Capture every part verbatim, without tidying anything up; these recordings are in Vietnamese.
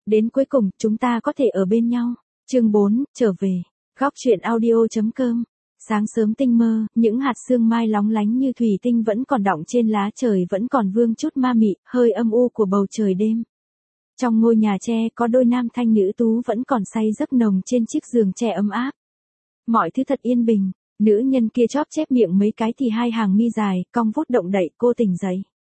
đến cuối cùng chúng ta có thể ở bên nhau. Chương bốn, trở về. Góc truyện audio.com. Sáng sớm tinh mơ, những hạt sương mai lóng lánh như thủy tinh vẫn còn đọng trên lá trời, vẫn còn vương chút ma mị, hơi âm u của bầu trời đêm. Trong ngôi nhà tre có đôi nam thanh nữ tú vẫn còn say giấc nồng trên chiếc giường tre ấm áp. Mọi thứ thật yên bình, nữ nhân kia chóp chép miệng mấy cái thì hai hàng mi dài, cong vút động đậy, cô tỉnh dậy.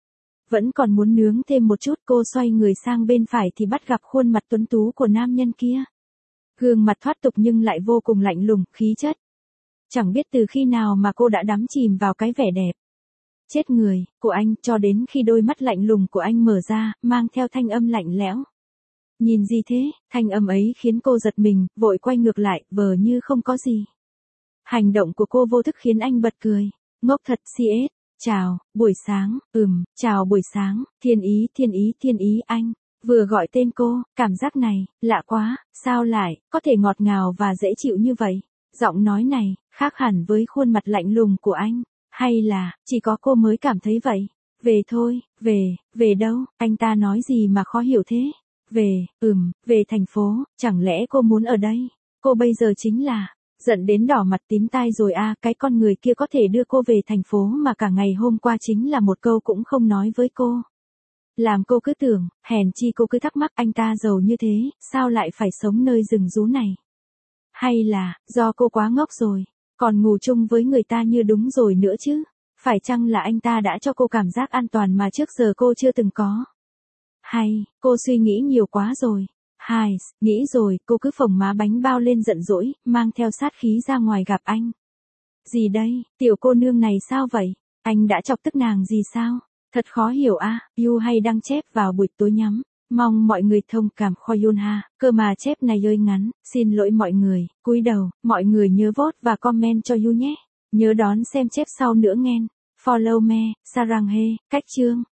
Vẫn còn muốn nướng thêm một chút, cô xoay người sang bên phải thì bắt gặp khuôn mặt tuấn tú của nam nhân kia. Gương mặt thoát tục nhưng lại vô cùng lạnh lùng, khí chất. Chẳng biết từ khi nào mà cô đã đắm chìm vào cái vẻ đẹp chết người của anh, cho đến khi đôi mắt lạnh lùng của anh mở ra, mang theo thanh âm lạnh lẽo. Nhìn gì thế? Thanh âm ấy khiến cô giật mình, vội quay ngược lại, vờ như không có gì. Hành động của cô vô thức khiến anh bật cười. Ngốc thật, xê ét. Chào, buổi sáng, ừm, chào buổi sáng, thiên ý, thiên ý, thiên ý anh. Vừa gọi tên cô, cảm giác này, lạ quá, sao lại, có thể ngọt ngào và dễ chịu như vậy? Giọng nói này, khác hẳn với khuôn mặt lạnh lùng của anh. Hay là, chỉ có cô mới cảm thấy vậy? Về thôi, về, về đâu? Anh ta nói gì mà khó hiểu thế? Về, ừm, về thành phố, chẳng lẽ cô muốn ở đây? Cô bây giờ chính là, giận đến đỏ mặt tím tai rồi à, cái con người kia có thể đưa cô về thành phố mà cả ngày hôm qua chính là một câu cũng không nói với cô. Làm cô cứ tưởng, hèn chi cô cứ thắc mắc anh ta giàu như thế, sao lại phải sống nơi rừng rú này? Hay là, do cô quá ngốc rồi, còn ngủ chung với người ta như đúng rồi nữa chứ? Phải chăng là anh ta đã cho cô cảm giác an toàn mà trước giờ cô chưa từng có? Hay, cô suy nghĩ nhiều quá rồi. Hai, nghĩ rồi, cô cứ phồng má bánh bao lên giận dỗi, mang theo sát khí ra ngoài gặp anh. Gì đây, tiểu cô nương này sao vậy? Anh đã chọc tức nàng gì sao? Thật khó hiểu a. À, you hay đăng chép vào buổi tối nhắm. Mong mọi người thông cảm Khoi Yun ha, cơ mà chép này hơi ngắn, xin lỗi mọi người, cúi đầu, mọi người nhớ vote và comment cho you nhé. Nhớ đón xem chép sau nữa nghe. Follow me, Sarang he, cách chương.